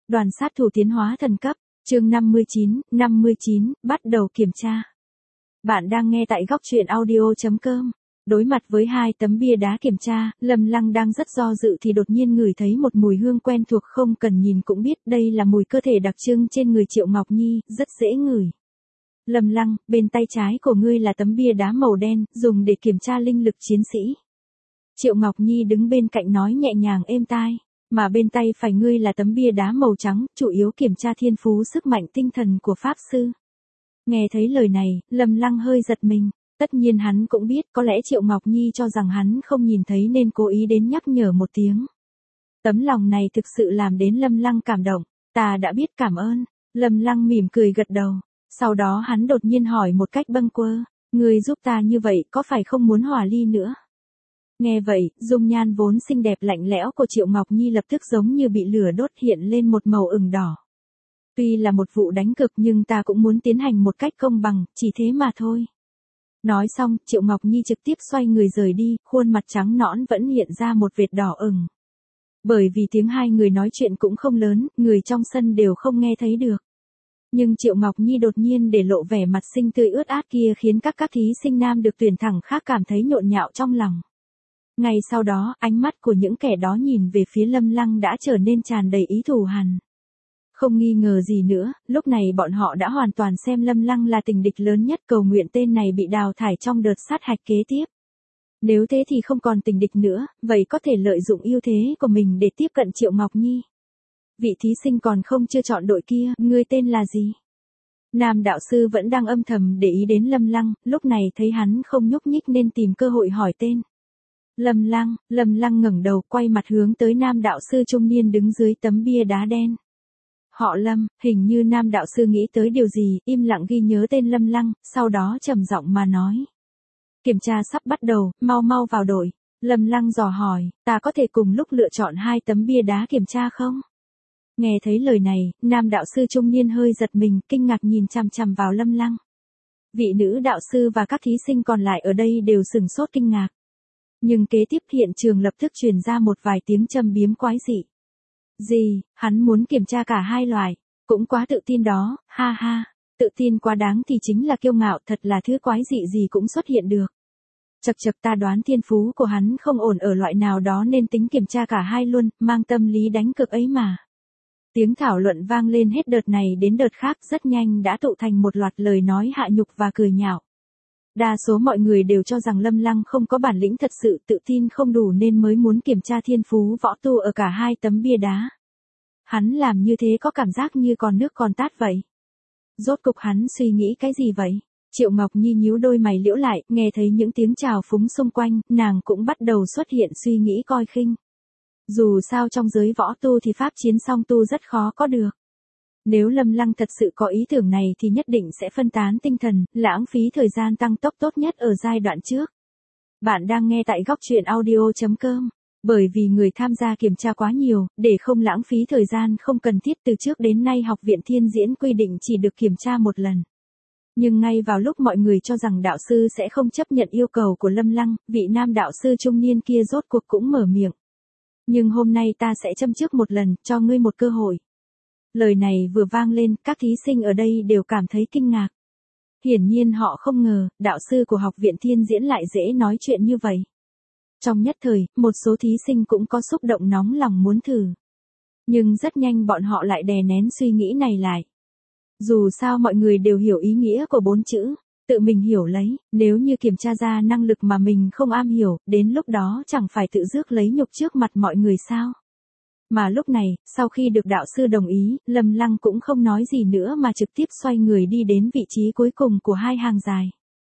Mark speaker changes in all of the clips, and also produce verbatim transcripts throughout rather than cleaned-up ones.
Speaker 1: Đoàn sát thủ tiến hóa thần cấp, chương năm mươi chín, năm mươi chín, bắt đầu kiểm tra. Bạn đang nghe tại góc truyện audio chấm com. Đối mặt với hai tấm bia đá kiểm tra, Lâm Lăng đang rất do dự thì đột nhiên ngửi thấy một mùi hương quen thuộc, không cần nhìn cũng biết đây là mùi cơ thể đặc trưng trên người Triệu Ngọc Nhi, rất dễ ngửi. Lâm Lăng, bên tay trái của ngươi là tấm bia đá màu đen, dùng để kiểm tra linh lực chiến sĩ. Triệu Ngọc Nhi đứng bên cạnh nói nhẹ nhàng êm tai. Mà bên tay phải ngươi là tấm bia đá màu trắng, chủ yếu kiểm tra thiên phú sức mạnh tinh thần của Pháp Sư. Nghe thấy lời này, Lâm Lăng hơi giật mình. Tất nhiên hắn cũng biết có lẽ Triệu Ngọc Nhi cho rằng hắn không nhìn thấy nên cố ý đến nhắc nhở một tiếng. Tấm lòng này thực sự làm đến Lâm Lăng cảm động. Ta đã biết, cảm ơn. Lâm Lăng mỉm cười gật đầu. Sau đó hắn đột nhiên hỏi một cách bâng quơ. Ngươi giúp ta như vậy có phải không muốn hòa ly nữa? Nghe vậy, dung nhan vốn xinh đẹp lạnh lẽo của Triệu Ngọc Nhi lập tức giống như bị lửa đốt, hiện lên một màu ửng đỏ. Tuy là một vụ đánh cực nhưng ta cũng muốn tiến hành một cách công bằng, chỉ thế mà thôi. Nói xong, Triệu Ngọc Nhi trực tiếp xoay người rời đi, khuôn mặt trắng nõn vẫn hiện ra một vệt đỏ ửng. Bởi vì tiếng hai người nói chuyện cũng không lớn, người trong sân đều không nghe thấy được. Nhưng Triệu Ngọc Nhi đột nhiên để lộ vẻ mặt xinh tươi ướt át kia khiến các các thí sinh nam được tuyển thẳng khác cảm thấy nhộn nhạo trong lòng. Ngay sau đó, ánh mắt của những kẻ đó nhìn về phía Lâm Lăng đã trở nên tràn đầy ý thù hằn. Không nghi ngờ gì nữa, lúc này bọn họ đã hoàn toàn xem Lâm Lăng là tình địch lớn nhất, cầu nguyện tên này bị đào thải trong đợt sát hạch kế tiếp. Nếu thế thì không còn tình địch nữa, vậy có thể lợi dụng ưu thế của mình để tiếp cận Triệu Ngọc Nhi. Vị thí sinh còn không chưa chọn đội kia, ngươi tên là gì? Nam đạo sư vẫn đang âm thầm để ý đến Lâm Lăng, lúc này thấy hắn không nhúc nhích nên tìm cơ hội hỏi tên. Lâm Lăng, Lâm Lăng ngẩng đầu quay mặt hướng tới nam đạo sư trung niên đứng dưới tấm bia đá đen. Họ Lâm, hình như nam đạo sư nghĩ tới điều gì, im lặng ghi nhớ tên Lâm Lăng, sau đó trầm giọng mà nói. Kiểm tra sắp bắt đầu, mau mau vào đội. Lâm Lăng dò hỏi, ta có thể cùng lúc lựa chọn hai tấm bia đá kiểm tra không? Nghe thấy lời này, nam đạo sư trung niên hơi giật mình, kinh ngạc nhìn chằm chằm vào Lâm Lăng. Vị nữ đạo sư và các thí sinh còn lại ở đây đều sửng sốt kinh ngạc. Nhưng kế tiếp hiện trường lập tức truyền ra một vài tiếng châm biếm quái dị. Gì, hắn muốn kiểm tra cả hai loại, cũng quá tự tin đó, ha ha, tự tin quá đáng thì chính là kiêu ngạo, thật là thứ quái dị gì cũng xuất hiện được. Chật chật, ta đoán thiên phú của hắn không ổn ở loại nào đó nên tính kiểm tra cả hai luôn, mang tâm lý đánh cực ấy mà. Tiếng thảo luận vang lên hết đợt này đến đợt khác, rất nhanh đã tụ thành một loạt lời nói hạ nhục và cười nhạo. Đa số mọi người đều cho rằng Lâm Lăng không có bản lĩnh thật sự, tự tin không đủ nên mới muốn kiểm tra thiên phú võ tu ở cả hai tấm bia đá. Hắn làm như thế có cảm giác như còn nước còn tát vậy. Rốt cục hắn suy nghĩ cái gì vậy? Triệu Ngọc Nhi nhíu đôi mày liễu lại, nghe thấy những tiếng chào phúng xung quanh, nàng cũng bắt đầu xuất hiện suy nghĩ coi khinh. Dù sao trong giới võ tu thì pháp chiến song tu rất khó có được. Nếu Lâm Lăng thật sự có ý tưởng này thì nhất định sẽ phân tán tinh thần, lãng phí thời gian tăng tốc tốt nhất ở giai đoạn trước. Bạn đang nghe tại góc truyện audio chấm com. Bởi vì người tham gia kiểm tra quá nhiều, để không lãng phí thời gian không cần thiết, từ trước đến nay Học viện Thiên Diễn quy định chỉ được kiểm tra một lần. Nhưng ngay vào lúc mọi người cho rằng đạo sư sẽ không chấp nhận yêu cầu của Lâm Lăng, vị nam đạo sư trung niên kia rốt cuộc cũng mở miệng. Nhưng hôm nay ta sẽ châm trước một lần, cho ngươi một cơ hội. Lời này vừa vang lên, các thí sinh ở đây đều cảm thấy kinh ngạc. Hiển nhiên họ không ngờ, đạo sư của Học viện Thiên Diễn lại dễ nói chuyện như vậy. Trong nhất thời, một số thí sinh cũng có xúc động nóng lòng muốn thử. Nhưng rất nhanh bọn họ lại đè nén suy nghĩ này lại. Dù sao mọi người đều hiểu ý nghĩa của bốn chữ, tự mình hiểu lấy, nếu như kiểm tra ra năng lực mà mình không am hiểu, đến lúc đó chẳng phải tự rước lấy nhục trước mặt mọi người sao? Mà lúc này, sau khi được đạo sư đồng ý, Lâm Lăng cũng không nói gì nữa mà trực tiếp xoay người đi đến vị trí cuối cùng của hai hàng dài.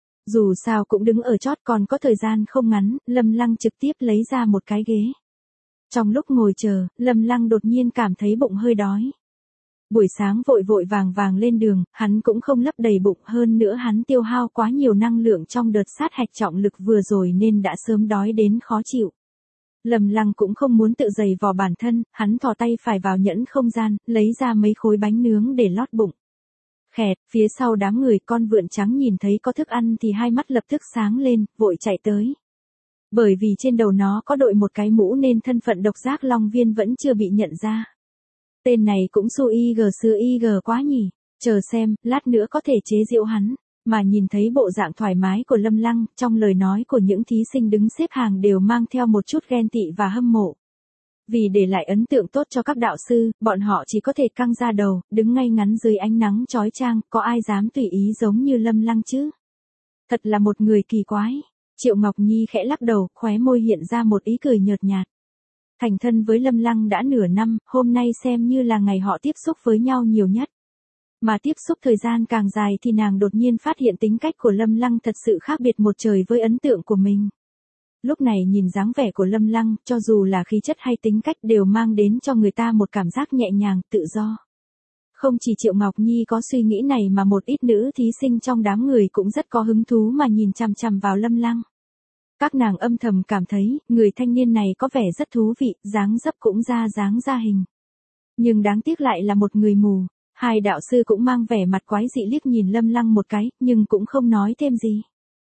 Speaker 1: Dù sao cũng đứng ở chót còn có thời gian không ngắn, Lâm Lăng trực tiếp lấy ra một cái ghế. Trong lúc ngồi chờ, Lâm Lăng đột nhiên cảm thấy bụng hơi đói. Buổi sáng vội vội vàng vàng lên đường, hắn cũng không lấp đầy bụng, hơn nữa hắn tiêu hao quá nhiều năng lượng trong đợt sát hạch trọng lực vừa rồi nên đã sớm đói đến khó chịu. Lâm Lăng cũng không muốn tự dày vò bản thân, hắn thò tay phải vào nhẫn không gian, lấy ra mấy khối bánh nướng để lót bụng. Khẹt, phía sau đám người con vượn trắng nhìn thấy có thức ăn thì hai mắt lập tức sáng lên, vội chạy tới. Bởi vì trên đầu nó có đội một cái mũ nên thân phận độc giác Long Viên vẫn chưa bị nhận ra. T, Tên này cũng su y gờ xưa y gờ quá nhỉ, chờ xem, lát nữa có thể chế giễu hắn. Mà nhìn thấy bộ dạng thoải mái của Lâm Lăng, trong lời nói của những thí sinh đứng xếp hàng đều mang theo một chút ghen tị và hâm mộ. Vì để lại ấn tượng tốt cho các đạo sư, bọn họ chỉ có thể căng ra đầu, đứng ngay ngắn dưới ánh nắng chói chang, có ai dám tùy ý giống như Lâm Lăng chứ? Thật là một người kỳ quái. Triệu Ngọc Nhi khẽ lắc đầu, khóe môi hiện ra một ý cười nhợt nhạt. Thành thân với Lâm Lăng đã nửa năm, hôm nay xem như là ngày họ tiếp xúc với nhau nhiều nhất. Mà tiếp xúc thời gian càng dài thì nàng đột nhiên phát hiện tính cách của Lâm Lăng thật sự khác biệt một trời với ấn tượng của mình. Lúc này nhìn dáng vẻ của Lâm Lăng, cho dù là khí chất hay tính cách đều mang đến cho người ta một cảm giác nhẹ nhàng, tự do. Không chỉ Triệu Ngọc Nhi có suy nghĩ này mà một ít nữ thí sinh trong đám người cũng rất có hứng thú mà nhìn chằm chằm vào Lâm Lăng. Các nàng âm thầm cảm thấy, người thanh niên này có vẻ rất thú vị, dáng dấp cũng ra dáng ra hình. Nhưng đáng tiếc lại là một người mù. Hai đạo sư cũng mang vẻ mặt quái dị liếc nhìn Lâm Lăng một cái, nhưng cũng không nói thêm gì.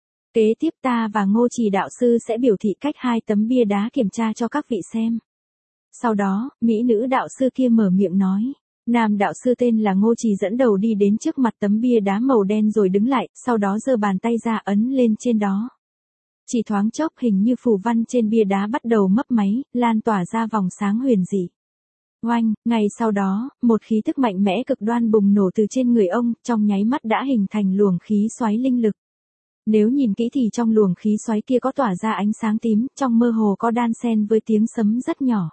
Speaker 1: Kế tiếp ta và Ngô Trì đạo sư sẽ biểu thị cách hai tấm bia đá kiểm tra cho các vị xem. Sau đó, mỹ nữ đạo sư kia mở miệng nói. Nam đạo sư tên là Ngô Trì dẫn đầu đi đến trước mặt tấm bia đá màu đen rồi đứng lại, sau đó giơ bàn tay ra ấn lên trên đó. Chỉ thoáng chốc hình như phù văn trên bia đá bắt đầu mấp máy, lan tỏa ra vòng sáng huyền dị. Oanh, ngay sau đó, một khí tức mạnh mẽ cực đoan bùng nổ từ trên người ông, trong nháy mắt đã hình thành luồng khí xoáy linh lực. Nếu nhìn kỹ thì trong luồng khí xoáy kia có tỏa ra ánh sáng tím, trong mơ hồ có đan xen với tiếng sấm rất nhỏ.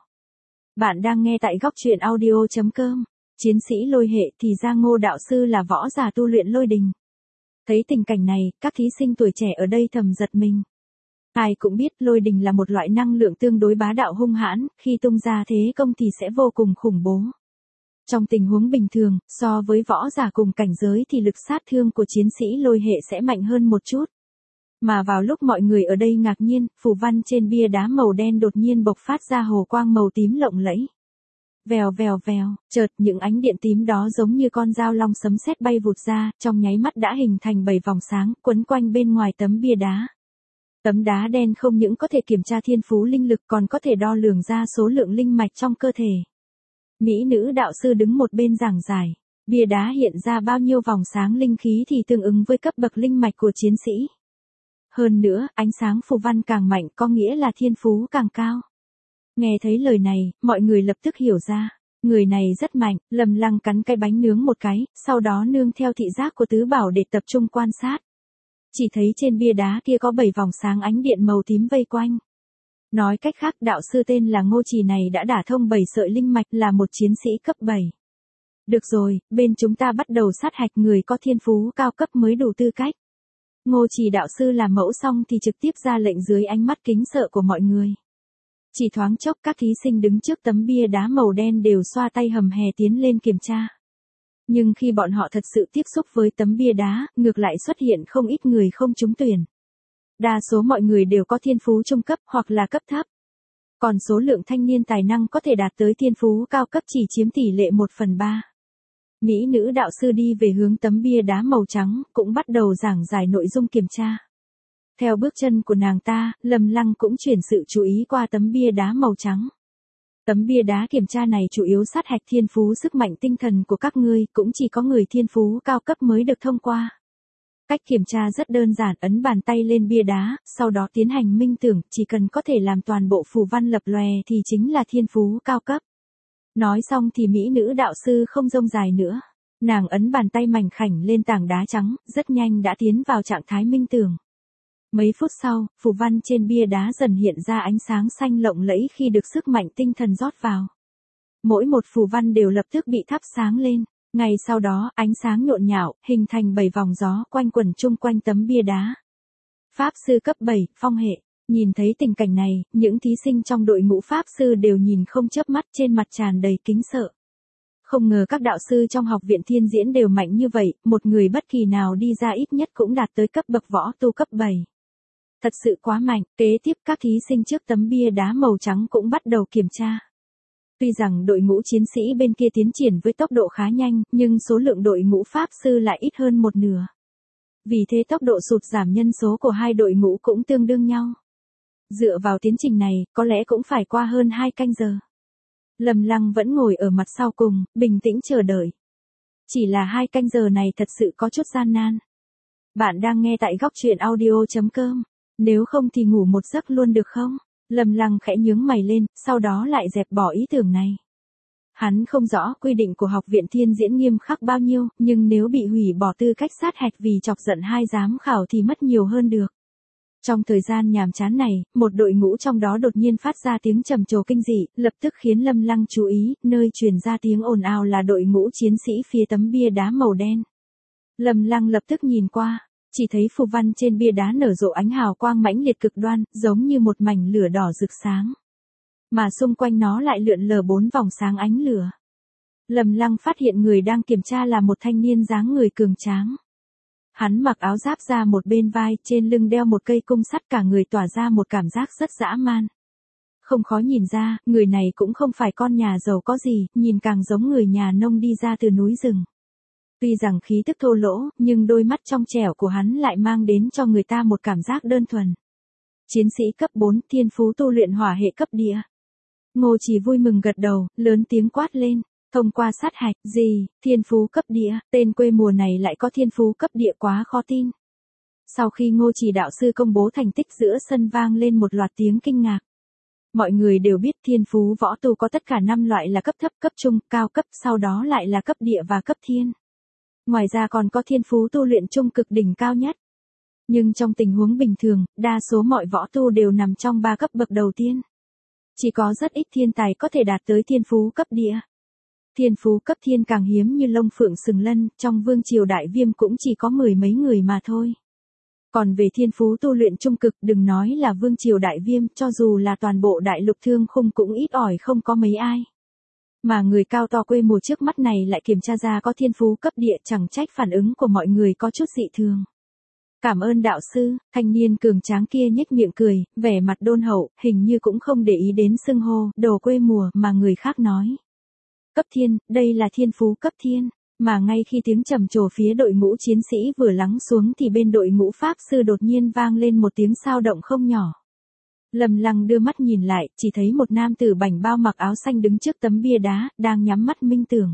Speaker 1: Bạn đang nghe tại góc truyện audio chấm com. Chiến sĩ lôi hệ thì ra Ngô đạo sư là võ giả tu luyện lôi đình. Thấy tình cảnh này, các thí sinh tuổi trẻ ở đây thầm giật mình. Ai cũng biết lôi đình là một loại năng lượng tương đối bá đạo hung hãn, khi tung ra thế công thì sẽ vô cùng khủng bố. Trong tình huống bình thường, so với võ giả cùng cảnh giới thì lực sát thương của chiến sĩ lôi hệ sẽ mạnh hơn một chút. Mà vào lúc mọi người ở đây ngạc nhiên, phù văn trên bia đá màu đen đột nhiên bộc phát ra hồ quang màu tím lộng lẫy. Vèo vèo vèo, chợt những ánh điện tím đó giống như con dao long sấm sét bay vụt ra, trong nháy mắt đã hình thành bảy vòng sáng, quấn quanh bên ngoài tấm bia đá. Tấm đá đen không những có thể kiểm tra thiên phú linh lực còn có thể đo lường ra số lượng linh mạch trong cơ thể. Mỹ nữ đạo sư đứng một bên giảng giải, bia đá hiện ra bao nhiêu vòng sáng linh khí thì tương ứng với cấp bậc linh mạch của chiến sĩ. Hơn nữa, ánh sáng phù văn càng mạnh có nghĩa là thiên phú càng cao. Nghe thấy lời này, mọi người lập tức hiểu ra, người này rất mạnh. Lâm Lăng cắn cái bánh nướng một cái, sau đó nương theo thị giác của tứ bảo để tập trung quan sát. Chỉ thấy trên bia đá kia có bảy vòng sáng ánh điện màu tím vây quanh. Nói cách khác đạo sư tên là Ngô Trì này đã đả thông bảy sợi linh mạch, là một chiến sĩ cấp bảy. Được rồi, bên chúng ta bắt đầu sát hạch người có thiên phú cao cấp mới đủ tư cách. Ngô Trì đạo sư làm mẫu xong thì trực tiếp ra lệnh dưới ánh mắt kính sợ của mọi người. Chỉ thoáng chốc các thí sinh đứng trước tấm bia đá màu đen đều xoa tay hầm hè tiến lên kiểm tra. Nhưng khi bọn họ thật sự tiếp xúc với tấm bia đá, ngược lại xuất hiện không ít người không trúng tuyển. Đa số mọi người đều có thiên phú trung cấp hoặc là cấp thấp. Còn số lượng thanh niên tài năng có thể đạt tới thiên phú cao cấp chỉ chiếm tỷ lệ một phần ba. Mỹ nữ đạo sư đi về hướng tấm bia đá màu trắng, cũng bắt đầu giảng giải nội dung kiểm tra. Theo bước chân của nàng ta, Lâm Lăng cũng chuyển sự chú ý qua tấm bia đá màu trắng. Tấm bia đá kiểm tra này chủ yếu sát hạch thiên phú sức mạnh tinh thần của các ngươi, cũng chỉ có người thiên phú cao cấp mới được thông qua. Cách kiểm tra rất đơn giản, ấn bàn tay lên bia đá, sau đó tiến hành minh tưởng, chỉ cần có thể làm toàn bộ phù văn lập lòe thì chính là thiên phú cao cấp. Nói xong thì mỹ nữ đạo sư không rông dài nữa. Nàng ấn bàn tay mảnh khảnh lên tảng đá trắng, rất nhanh đã tiến vào trạng thái minh tưởng. Mấy phút sau, phù văn trên bia đá dần hiện ra ánh sáng xanh lộng lẫy khi được sức mạnh tinh thần rót vào. Mỗi một phù văn đều lập tức bị thắp sáng lên. Ngay sau đó, ánh sáng nhộn nhạo, hình thành bảy vòng gió quanh quẩn chung quanh tấm bia đá. Pháp sư cấp bảy, phong hệ. Nhìn thấy tình cảnh này, những thí sinh trong đội ngũ pháp sư đều nhìn không chớp mắt, trên mặt tràn đầy kính sợ. Không ngờ các đạo sư trong học viện thiên diễn đều mạnh như vậy, một người bất kỳ nào đi ra ít nhất cũng đạt tới cấp bậc võ tu cấp bảy. Thật sự quá mạnh. Kế tiếp các thí sinh trước tấm bia đá màu trắng cũng bắt đầu kiểm tra. Tuy rằng đội ngũ chiến sĩ bên kia tiến triển với tốc độ khá nhanh, nhưng số lượng đội ngũ pháp sư lại ít hơn một nửa. Vì thế tốc độ sụt giảm nhân số của hai đội ngũ cũng tương đương nhau. Dựa vào tiến trình này, có lẽ cũng phải qua hơn hai canh giờ. Lâm Lăng vẫn ngồi ở mặt sau cùng, bình tĩnh chờ đợi. Chỉ là hai canh giờ này thật sự có chút gian nan. Bạn đang nghe tại góc truyện audio chấm com. Nếu không thì ngủ một giấc luôn được không? Lâm Lăng khẽ nhướng mày lên, sau đó lại dẹp bỏ ý tưởng này. Hắn không rõ quy định của học viện Thiên Diễn nghiêm khắc bao nhiêu, nhưng nếu bị hủy bỏ tư cách sát hạch vì chọc giận hai giám khảo thì mất nhiều hơn được. Trong thời gian nhàm chán này, một đội ngũ trong đó đột nhiên phát ra tiếng trầm trồ kinh dị, lập tức khiến Lâm Lăng chú ý, nơi truyền ra tiếng ồn ào là đội ngũ chiến sĩ phía tấm bia đá màu đen. Lâm Lăng lập tức nhìn qua, chỉ thấy phù văn trên bia đá nở rộ ánh hào quang mãnh liệt cực đoan, giống như một mảnh lửa đỏ rực sáng. Mà xung quanh nó lại lượn lờ bốn vòng sáng ánh lửa. Lâm Lăng phát hiện người đang kiểm tra là một thanh niên dáng người cường tráng. Hắn mặc áo giáp ra một bên vai, trên lưng đeo một cây cung sắt, cả người tỏa ra một cảm giác rất dã man. Không khó nhìn ra, người này cũng không phải con nhà giàu có gì, nhìn càng giống người nhà nông đi ra từ núi rừng. Tuy rằng khí tức thô lỗ, nhưng đôi mắt trong trẻo của hắn lại mang đến cho người ta một cảm giác đơn thuần. Chiến sĩ cấp bốn, thiên phú tu luyện hỏa hệ cấp địa. Ngô Chỉ vui mừng gật đầu, lớn tiếng quát lên. Thông qua sát hạch, gì, thiên phú cấp địa, tên quê mùa này lại có thiên phú cấp địa, quá khó tin. Sau khi Ngô Chỉ đạo sư công bố thành tích, giữa sân vang lên một loạt tiếng kinh ngạc. Mọi người đều biết thiên phú võ tu có tất cả năm loại là cấp thấp, cấp trung, cao cấp, sau đó lại là cấp địa và cấp thiên. Ngoài ra còn có thiên phú tu luyện trung cực đỉnh cao nhất. Nhưng trong tình huống bình thường, đa số mọi võ tu đều nằm trong ba cấp bậc đầu tiên. Chỉ có rất ít thiên tài có thể đạt tới thiên phú cấp địa. Thiên phú cấp thiên càng hiếm như lông phượng sừng lân, trong vương triều Đại Viêm cũng chỉ có mười mấy người mà thôi. Còn về thiên phú tu luyện trung cực, đừng nói là vương triều Đại Viêm, cho dù là toàn bộ đại lục Thương Khung cũng ít ỏi không có mấy ai. Mà người cao to quê mùa trước mắt này lại kiểm tra ra có thiên phú cấp địa, chẳng trách phản ứng của mọi người có chút dị thường. Cảm ơn đạo sư, thanh niên cường tráng kia nhếch miệng cười, vẻ mặt đôn hậu, hình như cũng không để ý đến xưng hô, đồ quê mùa mà người khác nói. Cấp thiên, đây là thiên phú cấp thiên, mà ngay khi tiếng trầm trồ phía đội ngũ chiến sĩ vừa lắng xuống thì bên đội ngũ pháp sư đột nhiên vang lên một tiếng sao động không nhỏ. Lâm Lăng đưa mắt nhìn lại, chỉ thấy một nam tử bảnh bao mặc áo xanh đứng trước tấm bia đá, đang nhắm mắt minh tưởng.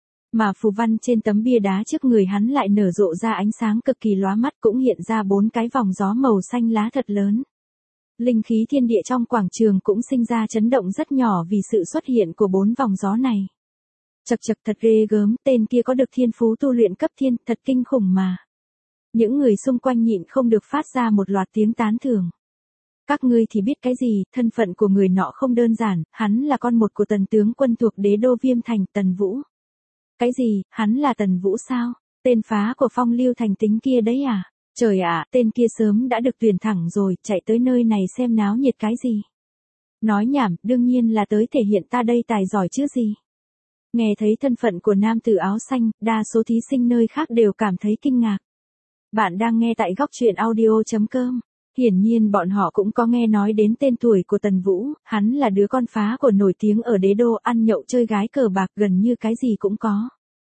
Speaker 1: Mà phù văn trên tấm bia đá trước người hắn lại nở rộ ra ánh sáng cực kỳ lóa mắt, cũng hiện ra bốn cái vòng gió màu xanh lá thật lớn. Linh khí thiên địa trong quảng trường cũng sinh ra chấn động rất nhỏ vì sự xuất hiện của bốn vòng gió này. Chật chật, thật ghê gớm, tên kia có được thiên phú tu luyện cấp thiên, thật kinh khủng mà. Những người xung quanh nhịn không được phát ra một loạt tiếng tán thưởng. Các ngươi thì biết cái gì, thân phận của người nọ không đơn giản, hắn là con một của tần tướng quân thuộc đế đô Viêm Thành, Tần Vũ. Cái gì, hắn là Tần Vũ sao? Tên phá của Phong Lưu Thành tính kia đấy à? Trời ạ, tên kia sớm đã được tuyển thẳng rồi, chạy tới nơi này xem náo nhiệt cái gì? Nói nhảm, đương nhiên là tới thể hiện ta đây tài giỏi chứ gì? Nghe thấy thân phận của nam tử áo xanh, đa số thí sinh nơi khác đều cảm thấy kinh ngạc. Bạn đang nghe tại góc truyện audio chấm com. Hiển nhiên bọn họ cũng có nghe nói đến tên tuổi của Tần Vũ, hắn là đứa con phá của nổi tiếng ở đế đô, ăn nhậu chơi gái cờ bạc gần như cái gì cũng có.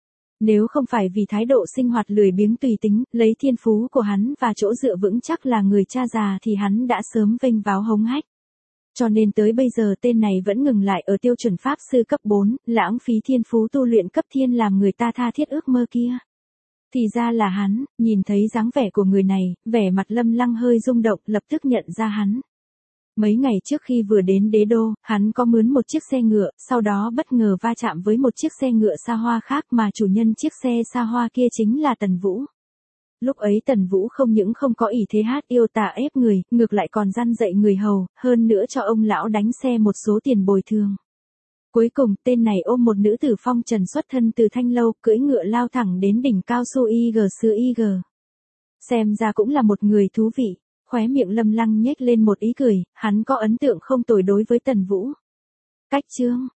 Speaker 1: Nếu không phải vì thái độ sinh hoạt lười biếng tùy tính, lấy thiên phú của hắn và chỗ dựa vững chắc là người cha già thì hắn đã sớm vênh váo hống hách. Cho nên tới bây giờ tên này vẫn ngừng lại ở tiêu chuẩn pháp sư cấp bốn, lãng phí thiên phú tu luyện cấp thiên làm người ta tha thiết ước mơ kia. Thì ra là hắn, nhìn thấy dáng vẻ của người này, vẻ mặt Lâm Lăng hơi rung động, lập tức nhận ra hắn. Mấy ngày trước khi vừa đến đế đô, hắn có mướn một chiếc xe ngựa, sau đó bất ngờ va chạm với một chiếc xe ngựa xa hoa khác mà chủ nhân chiếc xe xa hoa kia chính là Tần Vũ. Lúc ấy Tần Vũ không những không có ỷ thế hát yêu tà ép người, ngược lại còn răn dạy người hầu, hơn nữa cho ông lão đánh xe một số tiền bồi thường. Cuối cùng, tên này ôm một nữ tử phong trần xuất thân từ Thanh Lâu, cưỡi ngựa lao thẳng đến đỉnh cao su i giê xứ i giê. Xem ra cũng là một người thú vị, khóe miệng Lâm Lăng nhếch lên một ý cười, hắn có ấn tượng không tồi đối với Tần Vũ. Cách chương,